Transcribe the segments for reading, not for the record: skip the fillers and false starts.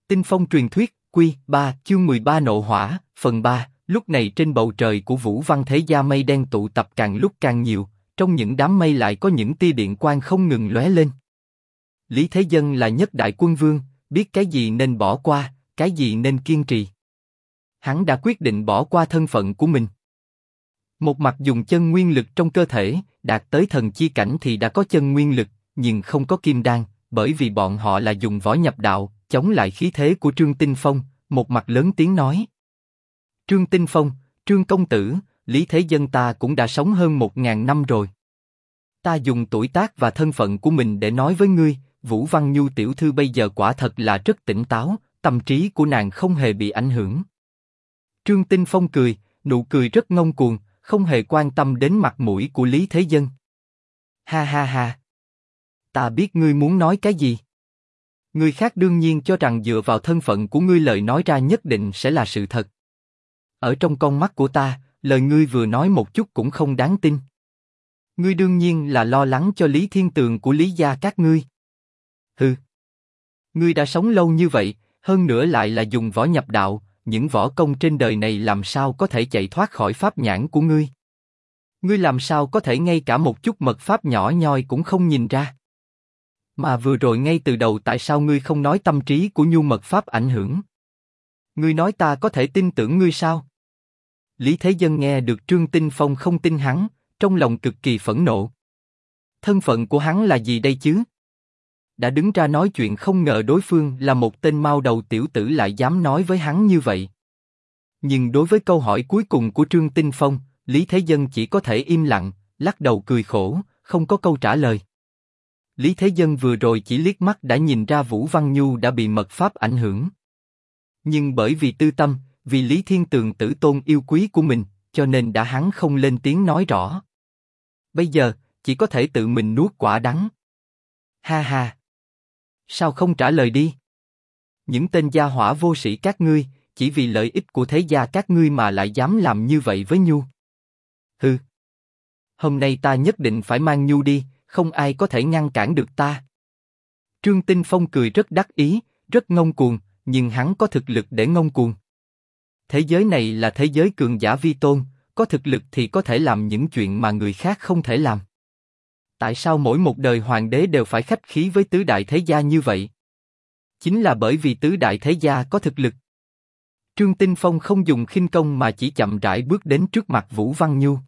Tinh phong truyền thuyết, Quy 3, chương 13 Nộ hỏa, phần 3. Lúc này trên bầu trời của Vũ Văn Thế Gia mây đen tụ tập càng lúc càng nhiều, trong những đám mây lại có những tia điện quang không ngừng lóe lên. Lý Thế Dân là nhất đại quân vương, biết cái gì nên bỏ qua, cái gì nên kiên trì. Hắn đã quyết định bỏ qua thân phận của mình. Một mặt dùng chân nguyên lực trong cơ thể, đạt tới thần chi cảnh thì đã có chân nguyên lực, nhưng không có kim đan, bởi vì bọn họ là dùng võ nhập đạo, chống lại khí thế của Trương Tinh Phong, một mặt lớn tiếng nói. Trương Tinh Phong, Trương công tử, Lý Thế Dân ta cũng đã sống hơn 1000 năm rồi. Ta dùng tuổi tác và thân phận của mình để nói với ngươi, Vũ Văn Nhu tiểu thư bây giờ quả thật là rất tỉnh táo, tâm trí của nàng không hề bị ảnh hưởng. Trương Tinh Phong cười, nụ cười rất ngông cuồng, không hề quan tâm đến mặt mũi của Lý Thế Dân. Ha ha ha. Ta biết ngươi muốn nói cái gì. Người khác đương nhiên cho rằng dựa vào thân phận của ngươi lời nói ra nhất định sẽ là sự thật. Ở trong con mắt của ta, lời ngươi vừa nói một chút cũng không đáng tin. Ngươi đương nhiên là lo lắng cho Lý Thiên Tường của Lý gia các ngươi. Hừ. Ngươi đã sống lâu như vậy, hơn nữa lại là dùng võ nhập đạo, những võ công trên đời này làm sao có thể chạy thoát khỏi pháp nhãn của ngươi? Ngươi làm sao có thể ngay cả một chút mật pháp nhỏ nhoi cũng không nhìn ra? Mà vừa rồi ngay từ đầu tại sao ngươi không nói tâm trí của Nhu mật pháp ảnh hưởng? Ngươi nói ta có thể tin tưởng ngươi sao? Lý Thế Dân nghe được Trương Tinh Phong không tin hắn, trong lòng cực kỳ phẫn nộ. Thân phận của hắn là gì đây chứ? Đã đứng ra nói chuyện không ngờ đối phương là một tên mao đầu tiểu tử lại dám nói với hắn như vậy. Nhưng đối với câu hỏi cuối cùng của Trương Tinh Phong, Lý Thế Dân chỉ có thể im lặng, lắc đầu cười khổ, không có câu trả lời. Lý Thế Dân vừa rồi chỉ liếc mắt đã nhìn ra Vũ Văn Nhu đã bị mật pháp ảnh hưởng. Nhưng bởi vì tư tâm, vì Lý Thiên Tường tử tôn yêu quý của mình, cho nên đã hắn không lên tiếng nói rõ. Bây giờ, chỉ có thể tự mình nuốt quả đắng. Ha ha. Sao không trả lời đi? Những tên gia hỏa vô sĩ các ngươi, chỉ vì lợi ích của thế gia các ngươi mà lại dám làm như vậy với Nhu. Hừ. Hôm nay ta nhất định phải mang Nhu đi, không ai có thể ngăn cản được ta. Trương Tinh Phong cười rất đắc ý, rất ngông cuồng, nhưng hắn có thực lực để ngông cuồng. Thế giới này là thế giới cường giả vi tôn, có thực lực thì có thể làm những chuyện mà người khác không thể làm. Tại sao mỗi một đời hoàng đế đều phải khách khí với tứ đại thế gia như vậy? Chính là bởi vì tứ đại thế gia có thực lực. Trương Tinh Phong không dùng khinh công mà chỉ chậm rãi bước đến trước mặt Vũ Văn Nhu.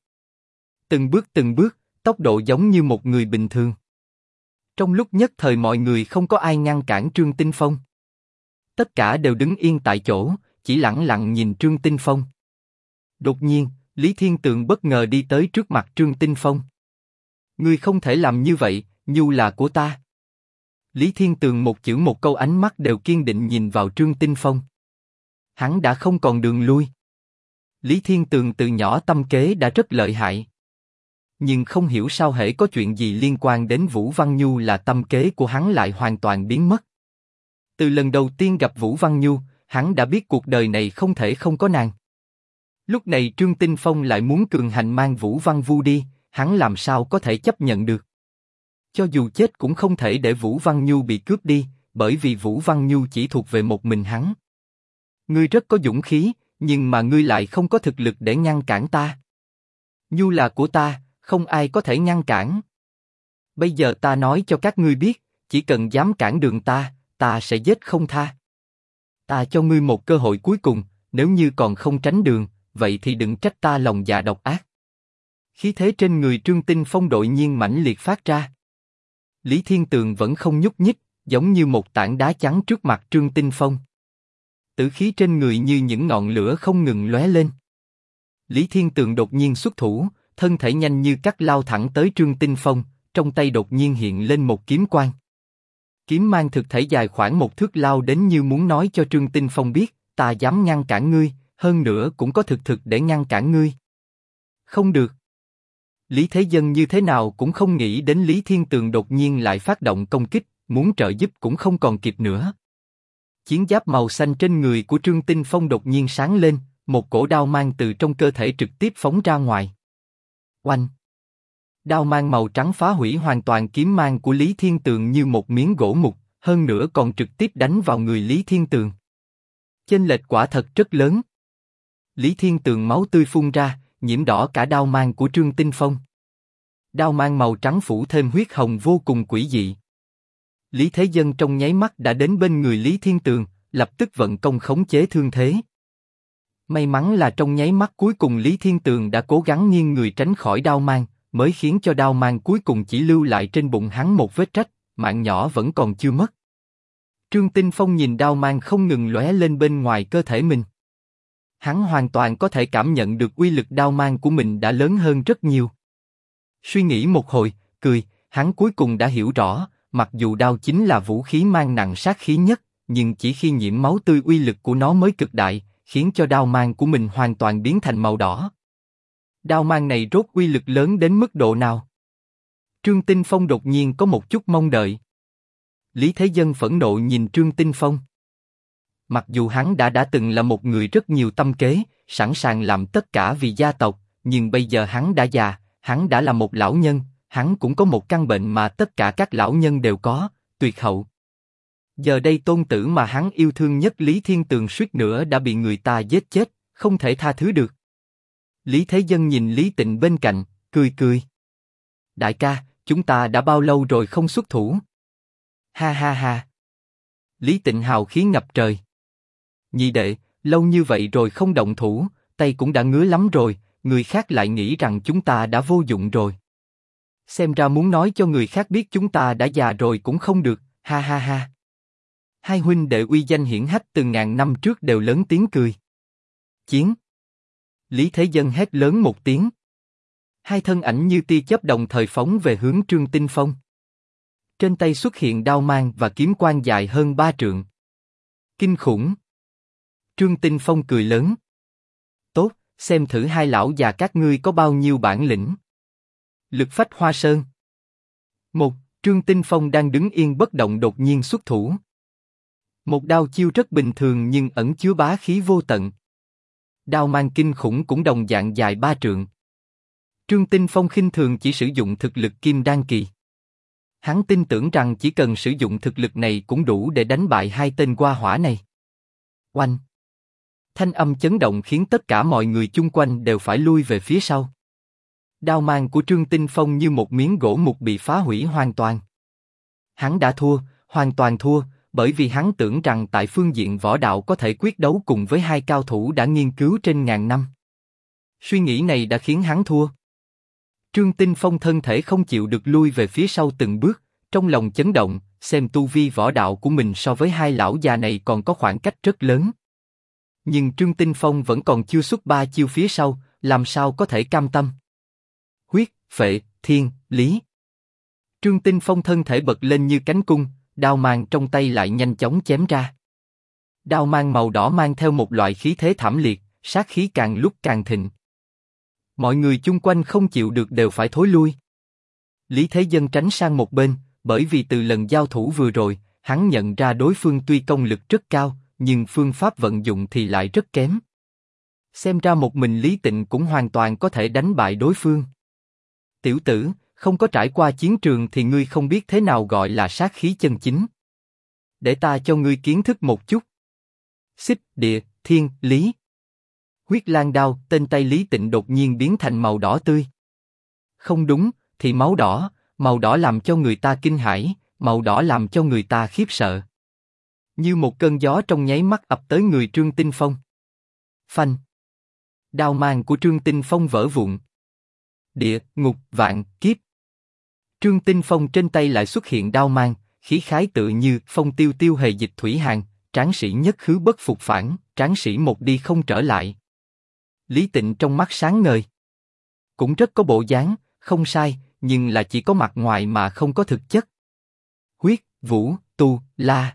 Từng bước, tốc độ giống như một người bình thường. Trong lúc nhất thời mọi người không có ai ngăn cản Trương Tinh Phong. Tất cả đều đứng yên tại chỗ, chỉ lẳng lặng nhìn Trương Tinh Phong. Đột nhiên, Lý Thiên Tường bất ngờ đi tới trước mặt Trương Tinh Phong. Ngươi không thể làm như vậy, Nhu là của ta. Lý Thiên Tường một chữ một câu ánh mắt đều kiên định nhìn vào Trương Tinh Phong. Hắn đã không còn đường lui. Lý Thiên Tường từ nhỏ tâm kế đã rất lợi hại. Nhưng không hiểu sao hễ có chuyện gì liên quan đến Vũ Văn Nhu là tâm kế của hắn lại hoàn toàn biến mất. Từ lần đầu tiên gặp Vũ Văn Nhu, hắn đã biết cuộc đời này không thể không có nàng. Lúc này Trương Tinh Phong lại muốn cường hành mang Vũ Văn Vu đi, hắn làm sao có thể chấp nhận được. Cho dù chết cũng không thể để Vũ Văn Nhu bị cướp đi, bởi vì Vũ Văn Nhu chỉ thuộc về một mình hắn. Ngươi rất có dũng khí, nhưng mà ngươi lại không có thực lực để ngăn cản ta. Nhu là của ta, không ai có thể ngăn cản. Bây giờ ta nói cho các ngươi biết, chỉ cần dám cản đường ta, ta sẽ giết không tha. Ta cho ngươi một cơ hội cuối cùng, nếu như còn không tránh đường, vậy thì đừng trách ta lòng dạ độc ác. Khí thế trên người Trương Tinh Phong đột nhiên mãnh liệt phát ra. Lý Thiên Tường vẫn không nhúc nhích, giống như một tảng đá trắng trước mặt Trương Tinh Phong. Tử khí trên người như những ngọn lửa không ngừng lóe lên. Lý Thiên Tường đột nhiên xuất thủ, thân thể nhanh như cắt lao thẳng tới Trương Tinh Phong, trong tay đột nhiên hiện lên một kiếm quang. Kiếm mang thực thể dài khoảng 1 thước lao đến như muốn nói cho Trương Tinh Phong biết, ta dám ngăn cản ngươi, hơn nữa cũng có thực để ngăn cản ngươi. Không được. Lý Thế Dân như thế nào cũng không nghĩ đến Lý Thiên Tường đột nhiên lại phát động công kích, muốn trợ giúp cũng không còn kịp nữa. Chiến giáp màu xanh trên người của Trương Tinh Phong đột nhiên sáng lên, một cổ đao mang từ trong cơ thể trực tiếp phóng ra ngoài. Oanh! Đao mang màu trắng phá hủy hoàn toàn kiếm mang của Lý Thiên Tường như một miếng gỗ mục, hơn nữa còn trực tiếp đánh vào người Lý Thiên Tường. Chênh lệch quả thật rất lớn. Lý Thiên Tường máu tươi phun ra, nhiễm đỏ cả đao mang của Trương Tinh Phong. Đao mang màu trắng phủ thêm huyết hồng vô cùng quỷ dị. Lý Thế Dân trong nháy mắt đã đến bên người Lý Thiên Tường, lập tức vận công khống chế thương thế. May mắn là trong nháy mắt cuối cùng Lý Thiên Tường đã cố gắng nghiêng người tránh khỏi đao mang, mới khiến cho đao mang cuối cùng chỉ lưu lại trên bụng hắn một vết rách, mạng nhỏ vẫn còn chưa mất. Trương Tinh Phong nhìn đao mang không ngừng lóe lên bên ngoài cơ thể mình. Hắn hoàn toàn có thể cảm nhận được uy lực đao mang của mình đã lớn hơn rất nhiều. Suy nghĩ một hồi, cười, hắn cuối cùng đã hiểu rõ, mặc dù đao chính là vũ khí mang nặng sát khí nhất, nhưng chỉ khi nhiễm máu tươi uy lực của nó mới cực đại, khiến cho đao mang của mình hoàn toàn biến thành màu đỏ. Đao mang này rốt uy lực lớn đến mức độ nào? Trương Tinh Phong đột nhiên có một chút mong đợi. Lý Thế Dân phẫn nộ nhìn Trương Tinh Phong. Mặc dù hắn đã từng là một người rất nhiều tâm kế, sẵn sàng làm tất cả vì gia tộc, nhưng bây giờ hắn đã già, hắn đã là một lão nhân, hắn cũng có một căn bệnh mà tất cả các lão nhân đều có, tuyệt hậu. Giờ đây tôn tử mà hắn yêu thương nhất Lý Thiên Tường suýt nữa đã bị người ta giết chết, không thể tha thứ được. Lý Thế Dân nhìn Lý Tịnh bên cạnh, cười cười. Đại ca, chúng ta đã bao lâu rồi không xuất thủ? Ha ha ha. Lý Tịnh hào khí ngập trời. Nhị đệ, lâu như vậy rồi không động thủ, tay cũng đã ngứa lắm rồi, người khác lại nghĩ rằng chúng ta đã vô dụng rồi. Xem ra muốn nói cho người khác biết chúng ta đã già rồi cũng không được, ha ha ha. Hai huynh đệ uy danh hiển hách từ ngàn năm trước đều lớn tiếng cười. Chiến. Lý Thế Dân hét lớn một tiếng. Hai thân ảnh như tia chớp đồng thời phóng về hướng Trương Tinh Phong. Trên tay xuất hiện đao mang và kiếm quang dài hơn 3 trượng. Kinh khủng. Trương Tinh Phong cười lớn. Tốt, xem thử hai lão già các ngươi có bao nhiêu bản lĩnh. Lực phách hoa sơn. Một, Trương Tinh Phong đang đứng yên bất động đột nhiên xuất thủ. Một đao chiêu rất bình thường nhưng ẩn chứa bá khí vô tận. Đao mang kinh khủng cũng đồng dạng dài 3 trượng. Trương Tinh Phong khinh thường chỉ sử dụng thực lực kim đan kỳ. Hắn tin tưởng rằng chỉ cần sử dụng thực lực này cũng đủ để đánh bại hai tên qua hỏa này. Oanh! Thanh âm chấn động khiến tất cả mọi người chung quanh đều phải lui về phía sau. Đao mang của Trương Tinh Phong như một miếng gỗ mục bị phá hủy hoàn toàn. Hắn đã thua, hoàn toàn thua, bởi vì hắn tưởng rằng tại phương diện võ đạo có thể quyết đấu cùng với hai cao thủ đã nghiên cứu trên ngàn năm. Suy nghĩ này đã khiến hắn thua. Trương Tinh Phong thân thể không chịu được lui về phía sau từng bước, trong lòng chấn động, xem tu vi võ đạo của mình so với hai lão già này còn có khoảng cách rất lớn. Nhưng Trương Tinh Phong vẫn còn chưa xuất 3 chiêu phía sau, làm sao có thể cam tâm? Huyết, phệ, thiên, lý. Trương Tinh Phong thân thể bật lên như cánh cung, đao mang trong tay lại nhanh chóng chém ra. Đao mang màu đỏ mang theo một loại khí thế thảm liệt, sát khí càng lúc càng thịnh. Mọi người chung quanh không chịu được đều phải thối lui. Lý Thế Dân tránh sang một bên, bởi vì từ lần giao thủ vừa rồi, hắn nhận ra đối phương tuy công lực rất cao, nhưng phương pháp vận dụng thì lại rất kém. Xem ra một mình Lý Tịnh cũng hoàn toàn có thể đánh bại đối phương. Tiểu tử, không có trải qua chiến trường thì ngươi không biết thế nào gọi là sát khí chân chính. Để ta cho ngươi kiến thức một chút. Xích, địa, thiên, lý. Huyết Lang đao, tên tay Lý Tịnh đột nhiên biến thành màu đỏ tươi. Không đúng, thì màu đỏ làm cho người ta kinh hãi, màu đỏ làm cho người ta khiếp sợ. Như một cơn gió trong nháy mắt ập tới người Trương Tinh Phong. Phanh. Đao mang của Trương Tinh Phong vỡ vụn. Địa, ngục, vạn, kiếp. Trương Tinh Phong trên tay lại xuất hiện đao mang, khí khái tự như phong tiêu tiêu hề dịch thủy hàn, tráng sĩ nhất khứ bất phục phản, tráng sĩ một đi không trở lại. Lý Tịnh trong mắt sáng ngời. Cũng rất có bộ dáng, không sai, nhưng là chỉ có mặt ngoài mà không có thực chất. Huyết, vũ, tu, la.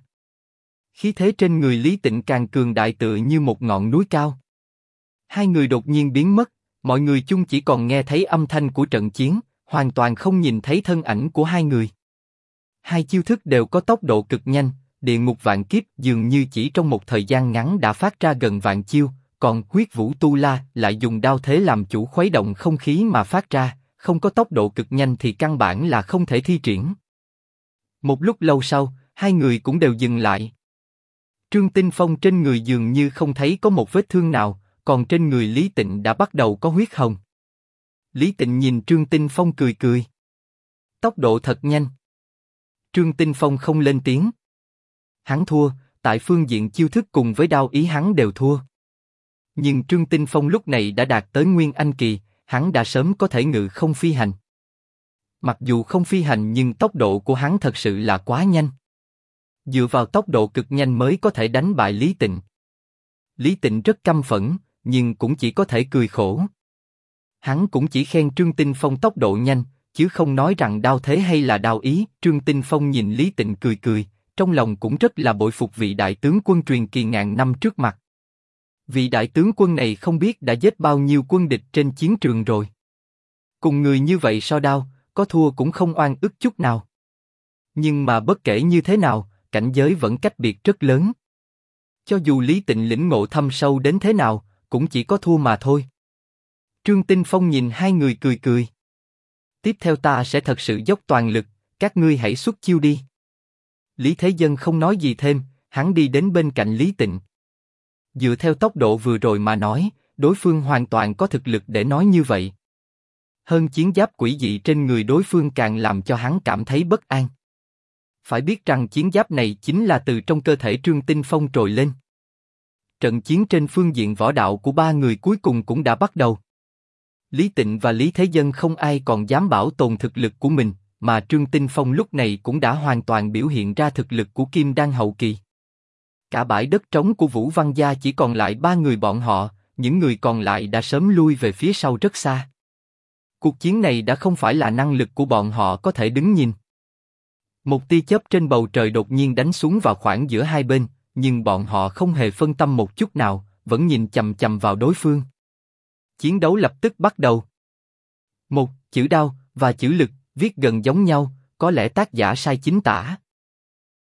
Khí thế trên người Lý Tịnh càng cường đại tựa như một ngọn núi cao. Hai người đột nhiên biến mất, mọi người chung chỉ còn nghe thấy âm thanh của trận chiến, hoàn toàn không nhìn thấy thân ảnh của hai người. Hai chiêu thức đều có tốc độ cực nhanh, địa ngục vạn kiếp dường như chỉ trong một thời gian ngắn đã phát ra gần vạn chiêu, còn huyết vũ tu la lại dùng đao thế làm chủ khuấy động không khí mà phát ra, không có tốc độ cực nhanh thì căn bản là không thể thi triển. Một lúc lâu sau, hai người cũng đều dừng lại. Trương Tinh Phong trên người dường như không thấy có một vết thương nào, còn trên người Lý Tịnh đã bắt đầu có huyết hồng. Lý Tịnh nhìn Trương Tinh Phong cười cười. Tốc độ thật nhanh. Trương Tinh Phong không lên tiếng. Hắn thua, tại phương diện chiêu thức cùng với đao ý hắn đều thua. Nhưng Trương Tinh Phong lúc này đã đạt tới Nguyên Anh kỳ, hắn đã sớm có thể ngự không phi hành. Mặc dù không phi hành nhưng tốc độ của hắn thật sự là quá nhanh. Dựa vào tốc độ cực nhanh mới có thể đánh bại Lý Tịnh. Lý Tịnh rất căm phẫn, nhưng cũng chỉ có thể cười khổ. Hắn cũng chỉ khen Trương Tinh Phong tốc độ nhanh, chứ không nói rằng đao thế hay là đao ý. Trương Tinh Phong nhìn Lý Tịnh cười cười, trong lòng cũng rất là bội phục vị đại tướng quân truyền kỳ ngàn năm trước mặt. Vị đại tướng quân này không biết đã giết bao nhiêu quân địch trên chiến trường rồi. Cùng người như vậy so đao, có thua cũng không oan ức chút nào. Nhưng mà bất kể như thế nào, cảnh giới vẫn cách biệt rất lớn. Cho dù Lý Tịnh lĩnh ngộ thâm sâu đến thế nào, cũng chỉ có thua mà thôi. Trương Tinh Phong nhìn hai người cười cười. Tiếp theo ta sẽ thật sự dốc toàn lực, các ngươi hãy xuất chiêu đi. Lý Thế Dân không nói gì thêm, hắn đi đến bên cạnh Lý Tịnh. Dựa theo tốc độ vừa rồi mà nói, đối phương hoàn toàn có thực lực để nói như vậy. Hơn chiến giáp quỷ dị trên người đối phương càng làm cho hắn cảm thấy bất an. Phải biết rằng chiến giáp này chính là từ trong cơ thể Trương Tinh Phong trồi lên. Trận chiến trên phương diện võ đạo của ba người cuối cùng cũng đã bắt đầu. Lý Tịnh và Lý Thế Dân không ai còn dám bảo tồn thực lực của mình, mà Trương Tinh Phong lúc này cũng đã hoàn toàn biểu hiện ra thực lực của Kim Đan hậu kỳ. Cả bãi đất trống của Vũ Văn gia chỉ còn lại ba người bọn họ, những người còn lại đã sớm lui về phía sau rất xa. Cuộc chiến này đã không phải là năng lực của bọn họ có thể đứng nhìn. Một tia chớp trên bầu trời đột nhiên đánh xuống vào khoảng giữa hai bên, nhưng bọn họ không hề phân tâm một chút nào, vẫn nhìn chằm chằm vào đối phương. Chiến đấu lập tức bắt đầu. Một chữ đao và chữ lực viết gần giống nhau, có lẽ tác giả sai chính tả.